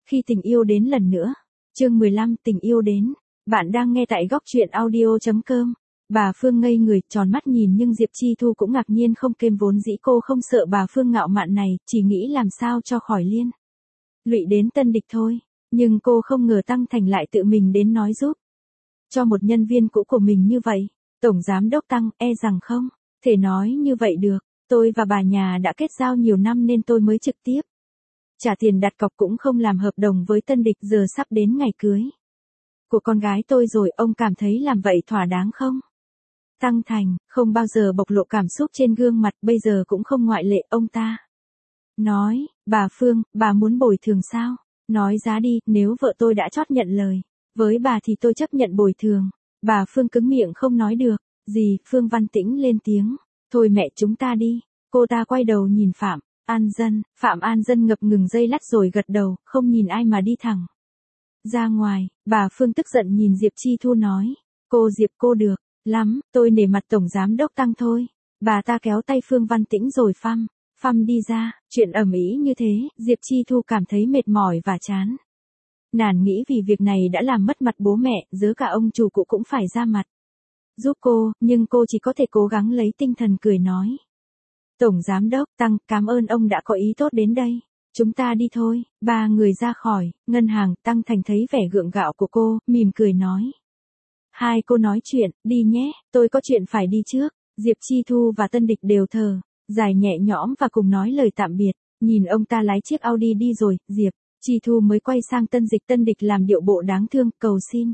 Khi tình yêu đến lần nữa. Chương 15 tình yêu đến. Bạn đang nghe tại góc truyện audio.com. Bà Phương ngây người, tròn mắt nhìn nhưng Diệp Chi Thu cũng ngạc nhiên không kềm, vốn dĩ cô không sợ bà Phương ngạo mạn này, chỉ nghĩ làm sao cho khỏi liên lụy đến Tân Địch thôi. Nhưng cô không ngờ Tăng Thành lại tự mình đến nói giúp cho một nhân viên cũ của mình như vậy. Tổng giám đốc Tăng, e rằng không thể nói như vậy được. Tôi và bà nhà đã kết giao nhiều năm nên tôi mới trực tiếp trả tiền đặt cọc, cũng không làm hợp đồng với Tân Địch. Giờ sắp đến ngày cưới của con gái tôi rồi, ông cảm thấy làm vậy thỏa đáng không? Tăng Thành không bao giờ bộc lộ cảm xúc trên gương mặt, bây giờ cũng không ngoại lệ. Ông ta nói, bà Phương, bà muốn bồi thường sao? Nói giá đi, nếu vợ tôi đã chót nhận lời với bà thì tôi chấp nhận bồi thường. Bà Phương cứng miệng không nói được gì. Phương Văn Tĩnh lên tiếng, thôi mẹ, chúng ta đi. Cô ta quay đầu nhìn Phạm An Dân. Phạm An Dân ngập ngừng giây lát rồi gật đầu, không nhìn ai mà đi thẳng ra ngoài. Bà Phương tức giận nhìn Diệp Chi Thu nói, cô Diệp, cô được lắm, tôi nể mặt tổng giám đốc Tăng thôi. Bà ta kéo tay Phương Văn Tĩnh rồi phăm đi ra. Chuyện ầm ĩ như thế, Diệp Chi Thu cảm thấy mệt mỏi và chán nản, nghĩ vì việc này đã làm mất mặt bố mẹ, dớ cả ông chủ cũ cũng phải ra mặt giúp cô, nhưng cô chỉ có thể cố gắng lấy tinh thần cười nói, tổng giám đốc Tăng, cảm ơn ông đã có ý tốt đến đây. Chúng ta đi thôi. Ba người ra khỏi ngân hàng. Tăng Thành thấy vẻ gượng gạo của cô, mỉm cười nói, hai cô nói chuyện đi nhé, tôi có chuyện phải đi trước. Diệp Chi Thu và Tân Địch đều thở dài nhẹ nhõm và cùng nói lời tạm biệt. Nhìn ông ta lái chiếc Audi đi rồi, Diệp Chi Thu mới quay sang Tân Địch làm điệu bộ đáng thương, cầu xin,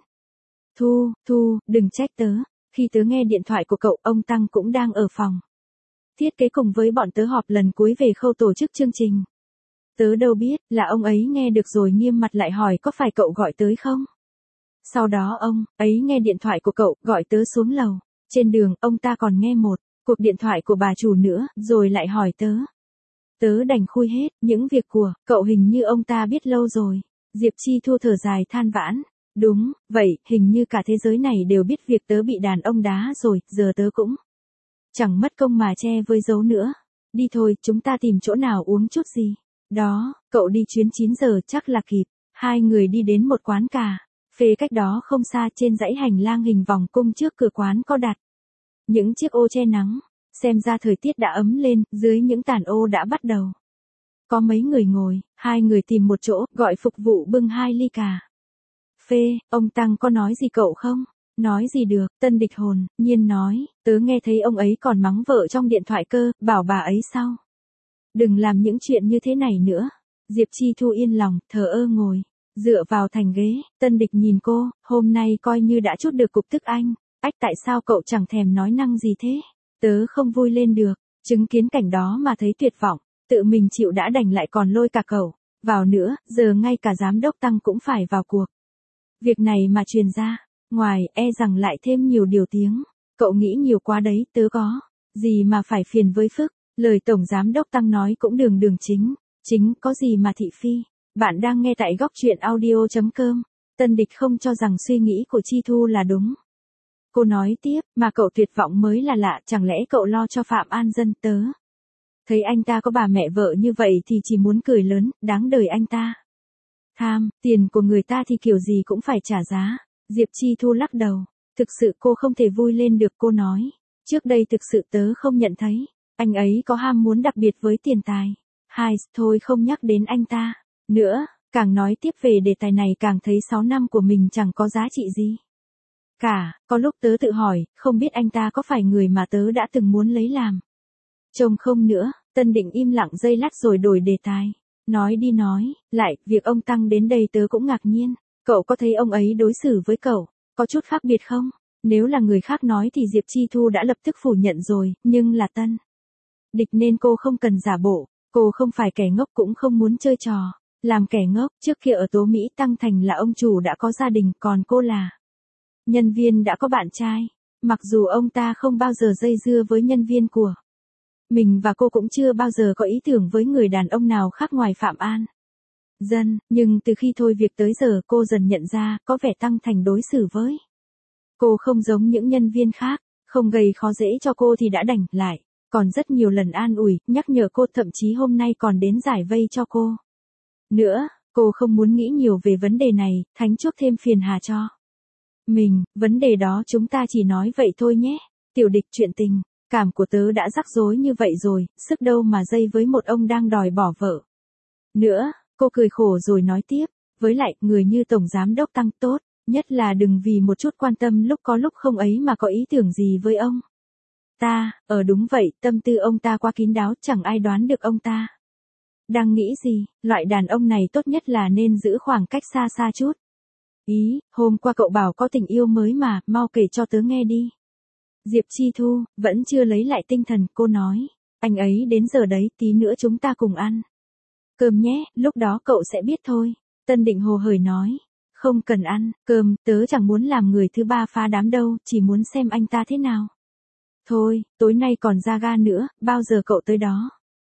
Thu, đừng trách tớ. Khi tớ nghe điện thoại của cậu, ông Tăng cũng đang ở phòng thiết kế cùng với bọn tớ họp lần cuối về khâu tổ chức chương trình. Tớ đâu biết là ông ấy nghe được rồi nghiêm mặt lại hỏi có phải cậu gọi tới không? Sau đó ông ấy nghe điện thoại của cậu, gọi tớ xuống lầu. Trên đường, ông ta còn nghe một cuộc điện thoại của bà chủ nữa, rồi lại hỏi tớ. Tớ đành khui hết, những việc của cậu hình như ông ta biết lâu rồi. Diệp Chi Thu thở dài than vãn. Đúng, vậy, hình như cả thế giới này đều biết việc tớ bị đàn ông đá rồi, giờ tớ cũng chẳng mất công mà che với giấu nữa. Đi thôi, chúng ta tìm chỗ nào uống chút gì. Đó, cậu đi chuyến 9 giờ chắc là kịp. Hai người đi đến một quán cà phê cách đó không xa. Trên dãy hành lang hình vòng cung trước cửa quán có đặt những chiếc ô che nắng. Xem ra thời tiết đã ấm lên, dưới những tàn ô đã bắt đầu có mấy người ngồi. Hai người tìm một chỗ, gọi phục vụ bưng 2 ly cà phê. Ông Tăng có nói gì cậu không? Nói gì được, Tân Địch hồn nhiên nói, tớ nghe thấy ông ấy còn mắng vợ trong điện thoại cơ, bảo bà ấy sau đừng làm những chuyện như thế này nữa. Diệp Chi Thu yên lòng, thờ ơ ngồi dựa vào thành ghế. Tân Địch nhìn cô, hôm nay coi như đã trút được cục tức anh. Ách, tại sao cậu chẳng thèm nói năng gì thế? Tớ không vui lên được, chứng kiến cảnh đó mà thấy tuyệt vọng, tự mình chịu đã đành lại còn lôi cả cậu vào nữa, giờ ngay cả giám đốc Tăng cũng phải vào cuộc. Việc này mà truyền ra ngoài, e rằng lại thêm nhiều điều tiếng. Cậu nghĩ nhiều quá đấy, tớ có gì mà phải phiền với Phức. Lời tổng giám đốc Tăng nói cũng đường chính, có gì mà thị phi. Bạn đang nghe tại góc truyện audio.com. Tân Địch không cho rằng suy nghĩ của Chi Thu là đúng. Cô nói tiếp, mà cậu tuyệt vọng mới là lạ, chẳng lẽ cậu lo cho Phạm An Dân? Tớ thấy anh ta có bà mẹ vợ như vậy thì chỉ muốn cười lớn, đáng đời anh ta tham tiền của người ta thì kiểu gì cũng phải trả giá. Diệp Chi Thu lắc đầu, thực sự cô không thể vui lên được. Cô nói, trước đây thực sự tớ không nhận thấy anh ấy có ham muốn đặc biệt với tiền tài. Thôi không nhắc đến anh ta nữa. Càng nói tiếp về đề tài này càng thấy 6 năm của mình chẳng có giá trị gì cả. Có lúc tớ tự hỏi, không biết anh ta có phải người mà tớ đã từng muốn lấy làm chồng không nữa. Tân Định im lặng giây lát rồi đổi đề tài. Nói đi nói lại, việc ông Tăng đến đây tớ cũng ngạc nhiên. Cậu có thấy ông ấy đối xử với cậu có chút khác biệt không? Nếu là người khác nói thì Diệp Chi Thu đã lập tức phủ nhận rồi, nhưng là Tân Địch nên cô không cần giả bộ. Cô không phải kẻ ngốc, cũng không muốn chơi trò làm kẻ ngốc. Trước kia ở Tố Mỹ, Tăng Thành là ông chủ đã có gia đình, còn cô là nhân viên đã có bạn trai. Mặc dù ông ta không bao giờ dây dưa với nhân viên của mình và cô cũng chưa bao giờ có ý tưởng với người đàn ông nào khác ngoài Phạm An Dân, nhưng từ khi thôi việc tới giờ cô dần nhận ra, có vẻ Tăng Thành đối xử với cô không giống những nhân viên khác, không gây khó dễ cho cô thì đã đành lại, còn rất nhiều lần an ủi, nhắc nhở cô, thậm chí hôm nay còn đến giải vây cho cô nữa. Cô không muốn nghĩ nhiều về vấn đề này, thánh chuốc thêm phiền hà cho mình, vấn đề đó chúng ta chỉ nói vậy thôi nhé. Tiểu Địch, chuyện tình cảm của tớ đã rắc rối như vậy rồi, sức đâu mà dây với một ông đang đòi bỏ vợ. Nữa, cô cười khổ rồi nói tiếp, với lại, người như Tổng Giám Đốc Tăng tốt, nhất là đừng vì một chút quan tâm lúc có lúc không ấy mà có ý tưởng gì với ông ta. Đúng vậy, tâm tư ông ta quá kín đáo, chẳng ai đoán được ông ta đang nghĩ gì. Loại đàn ông này tốt nhất là nên giữ khoảng cách xa xa chút. Hôm qua cậu bảo có tình yêu mới mà, mau kể cho tớ nghe đi. Diệp Chi Thu vẫn chưa lấy lại tinh thần, cô nói, anh ấy đến giờ đấy, tí nữa chúng ta cùng ăn cơm nhé, lúc đó cậu sẽ biết thôi. Tân Định hồ hởi nói, không cần ăn cơm, tớ chẳng muốn làm người thứ ba phá đám đâu, chỉ muốn xem anh ta thế nào. Thôi, tối nay còn ra ga nữa, bao giờ cậu tới đó?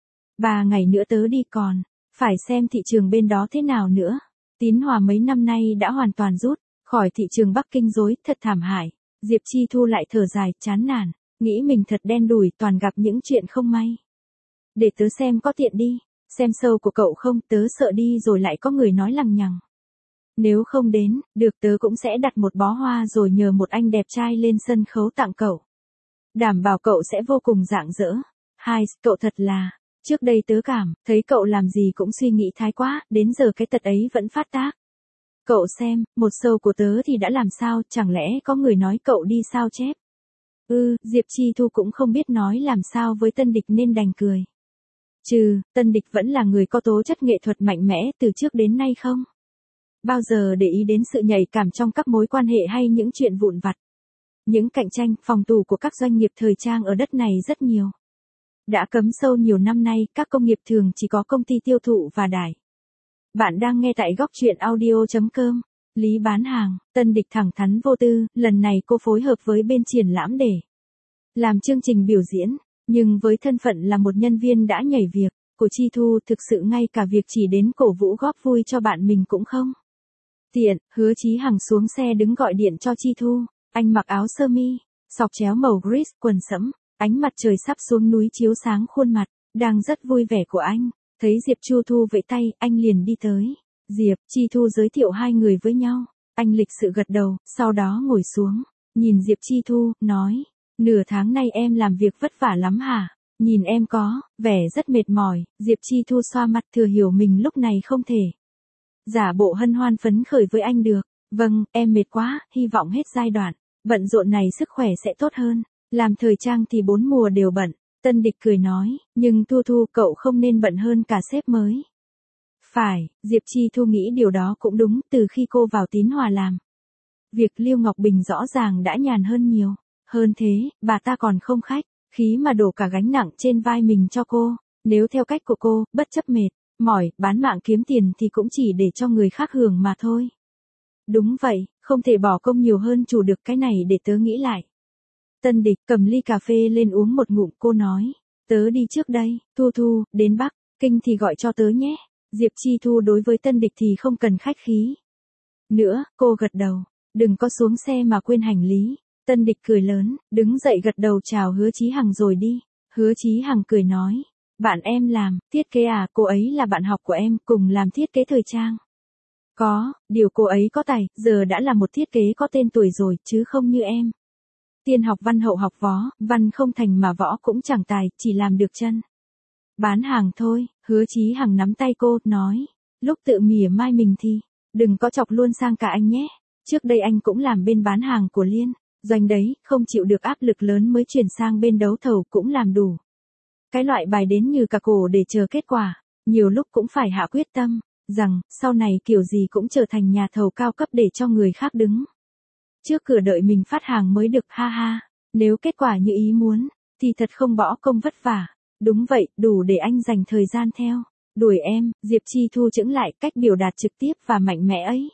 3 ngày nữa tớ đi, còn phải xem thị trường bên đó thế nào nữa. Tín Hòa mấy năm nay đã hoàn toàn rút khỏi thị trường Bắc Kinh rồi, thật thảm hại. Diệp Chi Thu lại thở dài, chán nản, nghĩ mình thật đen đủi, toàn gặp những chuyện không may. Để tớ xem có tiện đi, xem show của cậu không, tớ sợ đi rồi lại có người nói lằng nhằng. Nếu không đến, được, tớ cũng sẽ đặt một bó hoa rồi nhờ một anh đẹp trai lên sân khấu tặng cậu. Đảm bảo cậu sẽ vô cùng rạng rỡ. Cậu thật là, trước đây tớ cảm thấy cậu làm gì cũng suy nghĩ thái quá, đến giờ cái tật ấy vẫn phát tác. Cậu xem, một show của tớ thì đã làm sao, chẳng lẽ có người nói cậu đi sao chép? Diệp Chi Thu cũng không biết nói làm sao với Tân Địch nên đành cười. Tân Địch vẫn là người có tố chất nghệ thuật mạnh mẽ từ trước đến nay không bao giờ để ý đến sự nhạy cảm trong các mối quan hệ hay những chuyện vụn vặt. Những cạnh tranh, phòng thủ của các doanh nghiệp thời trang ở đất này rất nhiều. Đã cấm sâu nhiều năm nay, các công nghiệp thường chỉ có công ty tiêu thụ và đài. Bạn đang nghe tại góc truyện audio.com. Lý bán hàng, Tân Địch thẳng thắn vô tư, lần này cô phối hợp với bên triển lãm để làm chương trình biểu diễn, nhưng với thân phận là một nhân viên đã nhảy việc, của Chi Thu thực sự ngay cả việc chỉ đến cổ vũ góp vui cho bạn mình cũng không tiện. Hứa Chí Hằng xuống xe đứng gọi điện cho Chi Thu, anh mặc áo sơ mi, sọc chéo màu gris, quần sẫm, ánh mặt trời sắp xuống núi chiếu sáng khuôn mặt, đang rất vui vẻ của anh. Thấy Diệp Chi Thu vẫy tay, anh liền đi tới. Diệp Chi Thu giới thiệu hai người với nhau, anh lịch sự gật đầu, sau đó ngồi xuống, nhìn Diệp Chi Thu, nói, nửa tháng nay em làm việc vất vả lắm hả? Nhìn em có vẻ rất mệt mỏi. Diệp Chi Thu xoa mặt, thừa hiểu mình lúc này không thể giả bộ hân hoan phấn khởi với anh được. Vâng, em mệt quá, hy vọng hết giai đoạn bận rộn này sức khỏe sẽ tốt hơn. Làm thời trang thì 4 mùa đều bận. Tân Địch cười nói, nhưng Thu cậu không nên bận hơn cả sếp mới. Phải, Diệp Chi Thu nghĩ điều đó cũng đúng, từ khi cô vào Tín Hòa làm việc, Lưu Ngọc Bình rõ ràng đã nhàn hơn nhiều. Hơn thế, bà ta còn không khách khí mà đổ cả gánh nặng trên vai mình cho cô. Nếu theo cách của cô, bất chấp mệt mỏi, bán mạng kiếm tiền thì cũng chỉ để cho người khác hưởng mà thôi. Đúng vậy, không thể bỏ công nhiều hơn chủ được, cái này để tớ nghĩ lại. Tân Địch cầm ly cà phê lên uống một ngụm, cô nói, tớ đi trước đây, Thu, đến Bắc Kinh thì gọi cho tớ nhé. Diệp Chi Thu đối với Tân Địch thì không cần khách khí nữa, cô gật đầu, đừng có xuống xe mà quên hành lý. Tân Địch cười lớn, đứng dậy gật đầu chào Hứa Chí Hằng rồi đi. Hứa Chí Hằng cười nói, bạn em làm thiết kế à? Cô ấy là bạn học của em, cùng làm thiết kế thời trang. Có, điều cô ấy có tài, giờ đã là một thiết kế có tên tuổi rồi, chứ không như em. Tiên học văn hậu học võ, văn không thành mà võ cũng chẳng tài, chỉ làm được chân bán hàng thôi. Hứa Chí Hằng nắm tay cô, nói, lúc tự mỉa mai mình thì đừng có chọc luôn sang cả anh nhé. Trước đây anh cũng làm bên bán hàng của Liên Doanh đấy, không chịu được áp lực lớn mới chuyển sang bên đấu thầu, cũng làm đủ cái loại bài đến như cả cổ để chờ kết quả. Nhiều lúc cũng phải hạ quyết tâm rằng sau này kiểu gì cũng trở thành nhà thầu cao cấp để cho người khác đứng trước cửa đợi mình phát hàng mới được, ha ha. Nếu kết quả như ý muốn thì thật không bỏ công vất vả. Đúng vậy, đủ để anh dành thời gian theo đuổi em. Diệp Chi Thu chững lại, cách biểu đạt trực tiếp và mạnh mẽ ấy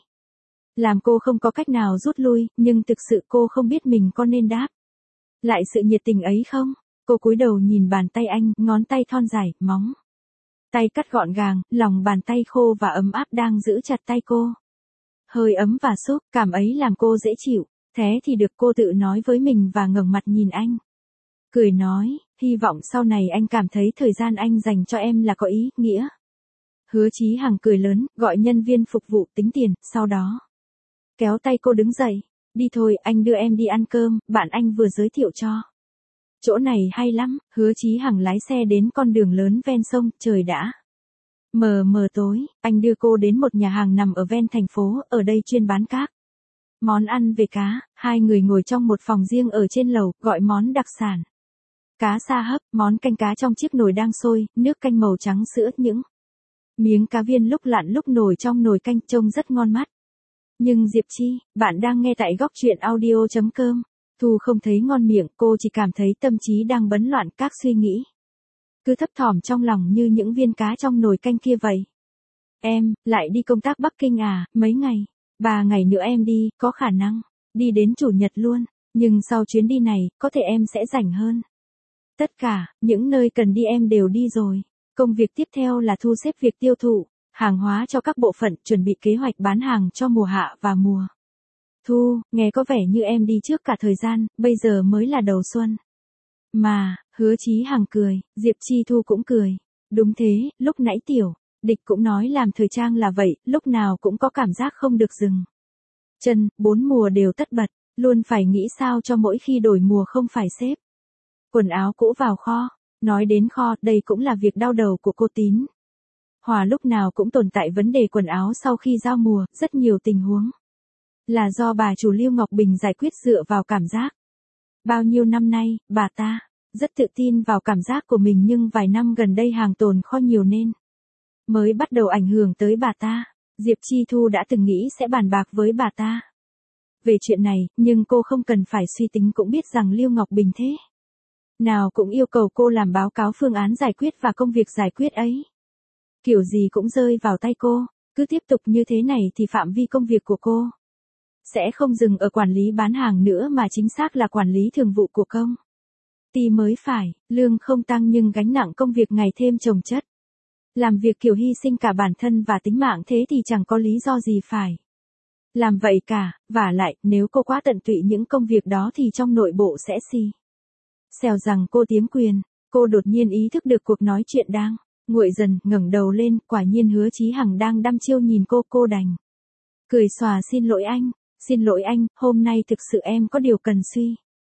làm cô không có cách nào rút lui, nhưng thực sự cô không biết mình có nên đáp lại sự nhiệt tình ấy không. Cô cúi đầu nhìn bàn tay anh, ngón tay thon dài, móng tay cắt gọn gàng, lòng bàn tay khô và ấm áp đang giữ chặt tay cô. Hơi ấm và xúc cảm ấy làm cô dễ chịu. Thế thì được, cô tự nói với mình và ngẩng mặt nhìn anh. Cười nói, hy vọng sau này anh cảm thấy thời gian anh dành cho em là có ý nghĩa Hứa Chí Hằng cười lớn, gọi nhân viên phục vụ tính tiền, sau đó kéo tay cô đứng dậy. Đi thôi, anh đưa em đi ăn cơm, bạn anh vừa giới thiệu cho. Chỗ này hay lắm. Hứa Chí Hằng lái xe đến con đường lớn ven sông, trời đã mờ mờ tối, anh đưa cô đến một nhà hàng nằm ở ven thành phố, ở đây chuyên bán các món ăn về cá. Hai người ngồi trong một phòng riêng ở trên lầu, gọi món đặc sản. Cá sa hấp, món canh cá trong chiếc nồi đang sôi, nước canh màu trắng sữa, những miếng cá viên lúc lặn lúc nổi trong nồi canh trông rất ngon mắt. Nhưng Diệp Chi, bạn đang nghe tại góc truyện audio.com. Thu không thấy ngon miệng, cô chỉ cảm thấy tâm trí đang bấn loạn, các suy nghĩ cứ thấp thỏm trong lòng như những viên cá trong nồi canh kia vậy. Em, lại đi công tác Bắc Kinh à, mấy ngày? 3 ngày nữa em đi, có khả năng đi đến Chủ nhật luôn, nhưng sau chuyến đi này, có thể em sẽ rảnh hơn. Tất cả, những nơi cần đi em đều đi rồi. Công việc tiếp theo là thu xếp việc tiêu thụ hàng hóa cho các bộ phận, chuẩn bị kế hoạch bán hàng cho mùa hạ và mùa thu. Nghe có vẻ như em đi trước cả thời gian, bây giờ mới là đầu xuân. Mà, Hứa Chí Hằng cười, Diệp Chi Thu cũng cười. Đúng thế, lúc nãy Tiểu Địch cũng nói làm thời trang là vậy, lúc nào cũng có cảm giác không được dừng chân, 4 mùa đều tất bật, luôn phải nghĩ sao cho mỗi khi đổi mùa không phải xếp quần áo cũ vào kho. Nói đến kho, đây cũng là việc đau đầu của cô Tín Hòa, lúc nào cũng tồn tại vấn đề quần áo sau khi giao mùa, rất nhiều tình huống là do bà chủ Lưu Ngọc Bình giải quyết dựa vào cảm giác. Bao nhiêu năm nay, bà ta rất tự tin vào cảm giác của mình, nhưng vài năm gần đây hàng tồn kho nhiều nên mới bắt đầu ảnh hưởng tới bà ta. Diệp Chi Thu đã từng nghĩ sẽ bàn bạc với bà ta về chuyện này, nhưng cô không cần phải suy tính cũng biết rằng Lưu Ngọc Bình thế nào cũng yêu cầu cô làm báo cáo phương án giải quyết, và công việc giải quyết ấy kiểu gì cũng rơi vào tay cô. Cứ tiếp tục như thế này thì phạm vi công việc của cô sẽ không dừng ở quản lý bán hàng nữa, mà chính xác là quản lý thường vụ của công ty mới phải. Lương không tăng nhưng gánh nặng công việc ngày thêm chồng chất. Làm việc kiểu hy sinh cả bản thân và tính mạng, thế thì chẳng có lý do gì phải làm vậy cả. Vả lại, nếu cô quá tận tụy những công việc đó thì trong nội bộ sẽ xèo rằng cô tiếm quyền. Cô đột nhiên ý thức được cuộc nói chuyện đang nguội dần, ngẩng đầu lên, quả nhiên Hứa Chí Hằng đang đăm chiêu nhìn cô đành cười xòa. Xin lỗi anh, hôm nay thực sự em có điều cần suy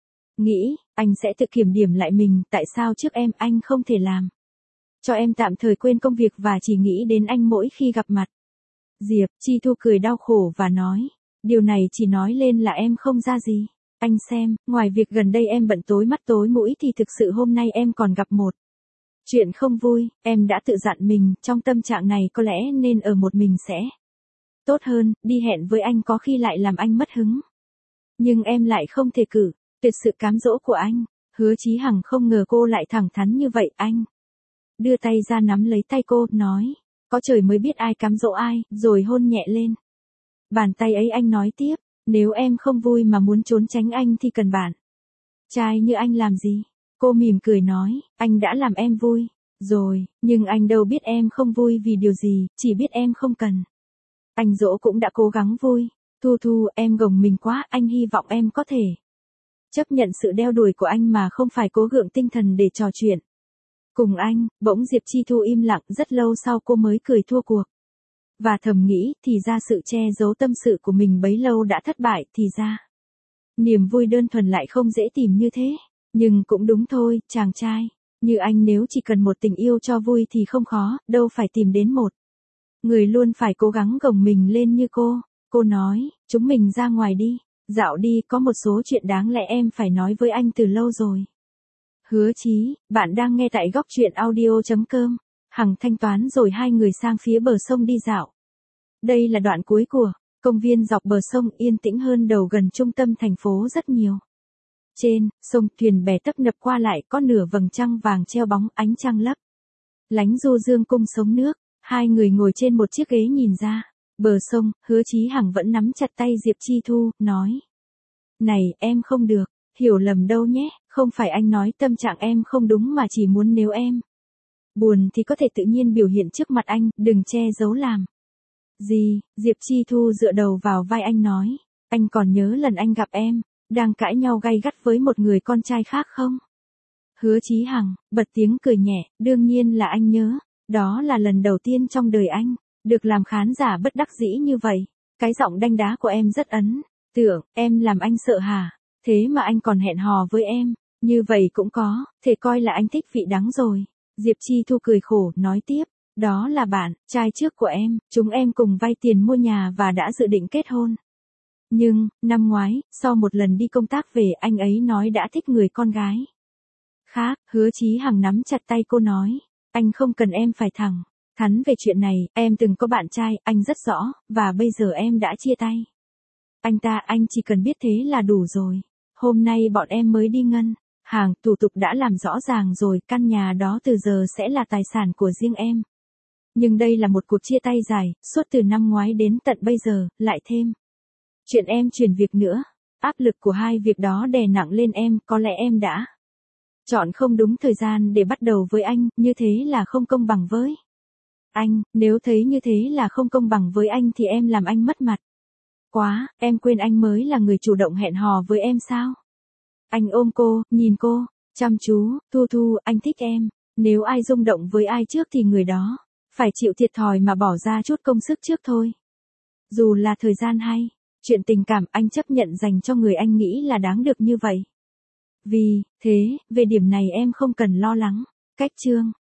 nghĩ, anh sẽ tự kiểm điểm lại mình, tại sao trước anh không thể làm cho em tạm thời quên công việc và chỉ nghĩ đến anh mỗi khi gặp mặt. Diệp Chi Thu cười đau khổ và nói, điều này chỉ nói lên là em không ra gì. Anh xem, ngoài việc gần đây em bận tối mắt tối mũi thì thực sự hôm nay em còn gặp một chuyện không vui. Em đã tự dặn mình, trong tâm trạng này có lẽ nên ở một mình sẽ tốt hơn, đi hẹn với anh có khi lại làm anh mất hứng. Nhưng em lại không thể cử tuyệt sự cám dỗ của anh. Hứa Chí Hằng không ngờ cô lại thẳng thắn như vậy. Anh đưa tay ra nắm lấy tay cô, nói, có trời mới biết ai cám dỗ ai, rồi hôn nhẹ lên bàn tay ấy. Anh nói tiếp, nếu em không vui mà muốn trốn tránh anh thì cần bạn trai như anh làm gì? Cô mỉm cười nói, anh đã làm em vui rồi, nhưng anh đâu biết em không vui vì điều gì, chỉ biết em không cần anh dỗ cũng đã cố gắng vui. Thu, em gồng mình quá, anh hy vọng em có thể chấp nhận sự đeo đuổi của anh mà không phải cố gượng tinh thần để trò chuyện cùng anh. Bỗng Diệp Chi Thu im lặng, rất lâu sau cô mới cười thua cuộc và thầm nghĩ, thì ra sự che giấu tâm sự của mình bấy lâu đã thất bại, thì ra niềm vui đơn thuần lại không dễ tìm như thế. Nhưng cũng đúng thôi, chàng trai như anh nếu chỉ cần một tình yêu cho vui thì không khó, đâu phải tìm đến một người luôn phải cố gắng gồng mình lên như cô. Cô nói, chúng mình ra ngoài đi, dạo đi, có một số chuyện đáng lẽ em phải nói với anh từ lâu rồi. Hứa Chí, bạn đang nghe tại góc truyện audio.com. Hằng thanh toán rồi hai người sang phía bờ sông đi dạo. Đây là đoạn cuối của công viên dọc bờ sông, yên tĩnh hơn đầu gần trung tâm thành phố rất nhiều. Trên sông, thuyền bè tấp nập qua lại, có nửa vầng trăng vàng treo bóng, ánh trăng lấp lánh du dương cung sống nước. Hai người ngồi trên một chiếc ghế nhìn ra bờ sông. Hứa Chí Hằng vẫn nắm chặt tay Diệp Chi Thu, nói, này, em không được hiểu lầm đâu nhé, không phải anh nói tâm trạng em không đúng, mà chỉ muốn nếu em buồn thì có thể tự nhiên biểu hiện trước mặt anh, đừng che giấu làm gì. Diệp Chi Thu dựa đầu vào vai anh nói, anh còn nhớ lần anh gặp em đang cãi nhau gay gắt với một người con trai khác không? Hứa Chí Hằng bật tiếng cười nhẹ, đương nhiên là anh nhớ. Đó là lần đầu tiên trong đời anh, được làm khán giả bất đắc dĩ như vậy. Cái giọng đanh đá của em rất ấn tượng, em làm anh sợ hả? Thế mà anh còn hẹn hò với em, như vậy cũng có, thể coi là anh thích vị đắng rồi. Diệp Chi Thu cười khổ, nói tiếp, đó là bạn trai trước của em, chúng em cùng vay tiền mua nhà và đã dự định kết hôn. Nhưng, năm ngoái, sau một lần đi công tác về anh ấy nói đã thích người con gái khác. Hứa Chí Hằng nắm chặt tay cô nói, anh không cần em phải thẳng thắn về chuyện này, em từng có bạn trai, anh rất rõ, và bây giờ em đã chia tay. Anh chỉ cần biết thế là đủ rồi. Hôm nay bọn em mới đi ngân hàng, thủ tục đã làm rõ ràng rồi, căn nhà đó từ giờ sẽ là tài sản của riêng em. Nhưng đây là một cuộc chia tay dài, suốt từ năm ngoái đến tận bây giờ, lại thêm chuyện em chuyển việc nữa. Áp lực của hai việc đó đè nặng lên em, có lẽ em đã chọn không đúng thời gian để bắt đầu với anh, như thế là không công bằng với anh, nếu thấy như thế là không công bằng với anh thì em làm anh mất mặt. Quá, em quên anh mới là người chủ động hẹn hò với em sao? Anh ôm cô, nhìn cô, chăm chú, Thu Thu, anh thích em. Nếu ai rung động với ai trước thì người đó phải chịu thiệt thòi mà bỏ ra chút công sức trước thôi. Dù là thời gian hay chuyện tình cảm, anh chấp nhận dành cho người anh nghĩ là đáng được như vậy. Vì thế, về điểm này em không cần lo lắng. Cách chương